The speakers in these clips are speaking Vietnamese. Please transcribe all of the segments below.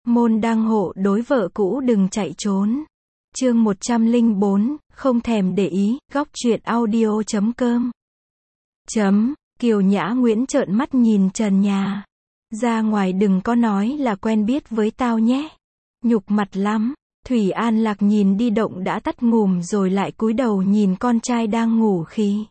Môn đăng hộ đối vợ cũ đừng chạy trốn. Chương 104, không thèm để ý, góc truyện audio.com. Kiều Nhã Nguyễn trợn mắt nhìn trần nhà. Ra ngoài đừng có nói là quen biết với tao nhé. Nhục mặt lắm. Thủy An Lạc nhìn đi động đã tắt ngùm rồi lại cúi đầu nhìn con trai đang ngủ khi.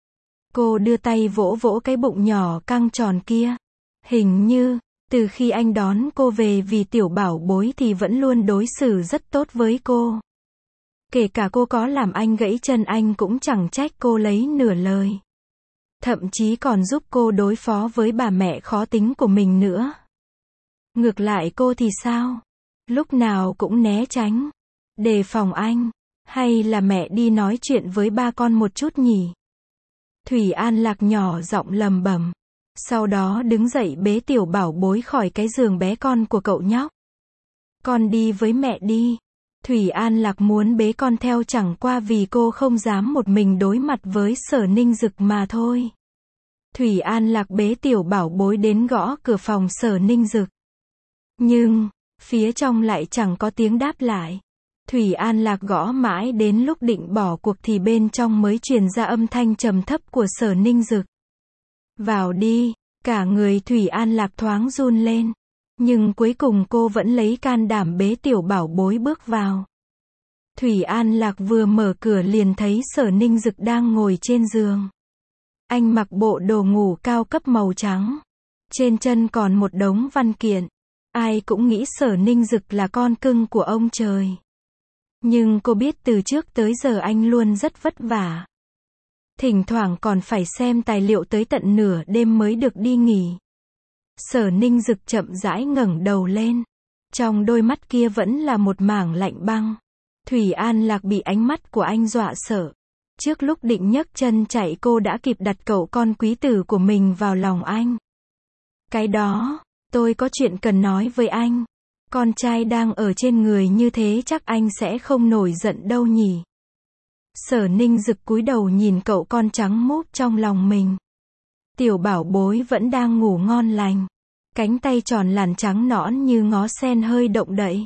Cô đưa tay vỗ vỗ cái bụng nhỏ căng tròn kia. Hình như, từ khi anh đón cô về vì tiểu bảo bối thì vẫn luôn đối xử rất tốt với cô. Kể cả cô có làm anh gãy chân anh cũng chẳng trách cô lấy nửa lời. Thậm chí còn giúp cô đối phó với bà mẹ khó tính của mình nữa. Ngược lại cô thì sao? Lúc nào cũng né tránh, đề phòng anh. Hay là mẹ đi nói chuyện với ba con một chút nhỉ? Thủy An Lạc nhỏ giọng lầm bầm. Sau đó đứng dậy bế tiểu bảo bối khỏi cái giường bé con của cậu nhóc. Con đi với mẹ đi. Thủy An Lạc muốn bế con theo chẳng qua vì cô không dám một mình đối mặt với Sở Ninh Dực mà thôi. Thủy An Lạc bế tiểu bảo bối đến gõ cửa phòng Sở Ninh Dực. Nhưng, phía trong lại chẳng có tiếng đáp lại. Thủy An Lạc gõ mãi đến lúc định bỏ cuộc thì bên trong mới truyền ra âm thanh trầm thấp của Sở Ninh Dực. Vào đi, cả người Thủy An Lạc thoáng run lên. Nhưng cuối cùng cô vẫn lấy can đảm bế tiểu bảo bối bước vào. Thủy An Lạc vừa mở cửa liền thấy Sở Ninh Dực đang ngồi trên giường. Anh mặc bộ đồ ngủ cao cấp màu trắng. Trên chân còn một đống văn kiện. Ai cũng nghĩ Sở Ninh Dực là con cưng của ông trời. Nhưng cô biết từ trước tới giờ anh luôn rất vất vả. Thỉnh thoảng còn phải xem tài liệu tới tận nửa đêm mới được đi nghỉ. Sở Ninh Dực chậm rãi ngẩng đầu lên. Trong đôi mắt kia vẫn là một mảng lạnh băng. Thủy An Lạc bị ánh mắt của anh dọa sợ. Trước lúc định nhấc chân chạy cô đã kịp đặt cậu con quý tử của mình vào lòng anh. Cái đó, tôi có chuyện cần nói với anh. Con trai đang ở trên người như thế chắc anh sẽ không nổi giận đâu nhỉ. Sở Ninh Dực cúi đầu nhìn cậu con trắng mút trong lòng mình. Tiểu bảo bối vẫn đang ngủ ngon lành. Cánh tay tròn làn trắng nõn như ngó sen hơi động đậy.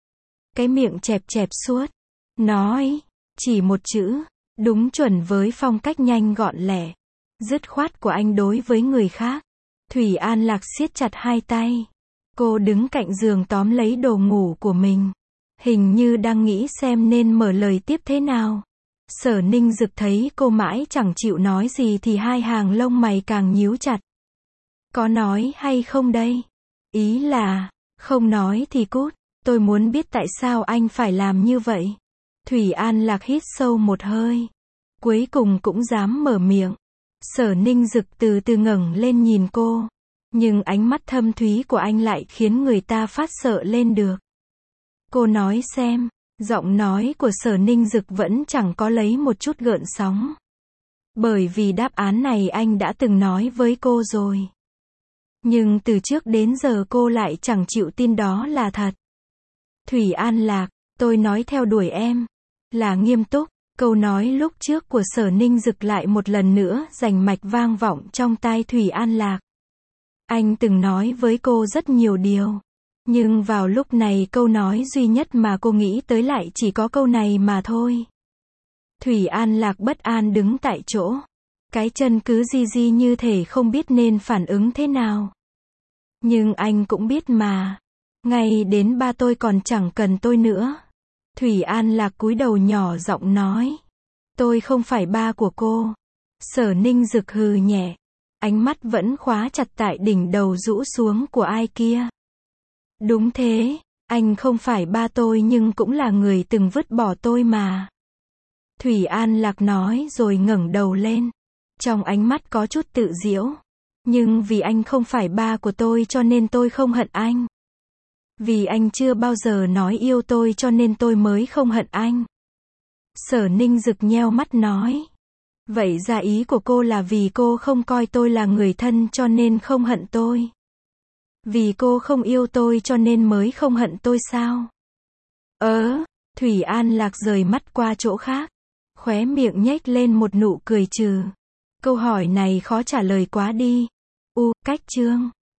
Cái miệng chẹp chẹp suốt. Nói, chỉ một chữ, đúng chuẩn với phong cách nhanh gọn lẹ, dứt khoát của anh đối với người khác. Thủy An Lạc siết chặt hai tay. Cô đứng cạnh giường tóm lấy đồ ngủ của mình. Hình như đang nghĩ xem nên mở lời tiếp thế nào. Sở Ninh Dực thấy cô mãi chẳng chịu nói gì thì hai hàng lông mày càng nhíu chặt. Có nói hay không đây? Ý là, không nói thì cút. Tôi muốn biết tại sao anh phải làm như vậy. Thủy An Lạc hít sâu một hơi. Cuối cùng cũng dám mở miệng. Sở Ninh Dực từ từ ngẩng lên nhìn cô. Nhưng ánh mắt thâm thúy của anh lại khiến người ta phát sợ lên được. Cô nói xem. Giọng nói của Sở Ninh Dực vẫn chẳng có lấy một chút gợn sóng. Bởi vì đáp án này anh đã từng nói với cô rồi. Nhưng từ trước đến giờ cô lại chẳng chịu tin đó là thật. Thủy An Lạc, tôi nói theo đuổi em. Là nghiêm túc. Câu nói lúc trước của Sở Ninh Dực lại một lần nữa rành mạch vang vọng trong tai Thủy An Lạc. Anh từng nói với cô rất nhiều điều. Nhưng vào lúc này câu nói duy nhất mà cô nghĩ tới lại chỉ có câu này mà thôi. Thủy An Lạc bất an đứng tại chỗ. Cái chân cứ di di như thể không biết nên phản ứng thế nào. Nhưng anh cũng biết mà. Ngay đến ba tôi còn chẳng cần tôi nữa. Thủy An Lạc cúi đầu nhỏ giọng nói. Tôi không phải ba của cô. Sở Ninh Dực hừ nhẹ. Ánh mắt vẫn khóa chặt tại đỉnh đầu rũ xuống của ai kia. Đúng thế, anh không phải ba tôi nhưng cũng là người từng vứt bỏ tôi mà. Thủy An Lạc nói rồi ngẩng đầu lên. Trong ánh mắt có chút tự giễu. Nhưng vì anh không phải ba của tôi cho nên tôi không hận anh. Vì anh chưa bao giờ nói yêu tôi cho nên tôi mới không hận anh. Sở Ninh Dực nheo mắt nói. Vậy ra ý của cô là vì cô không coi tôi là người thân cho nên không hận tôi. Vì cô không yêu tôi cho nên mới không hận tôi sao? Thủy An Lạc rời mắt qua chỗ khác. Khóe miệng nhếch lên một nụ cười trừ. Câu hỏi này khó trả lời quá đi. Cách chương.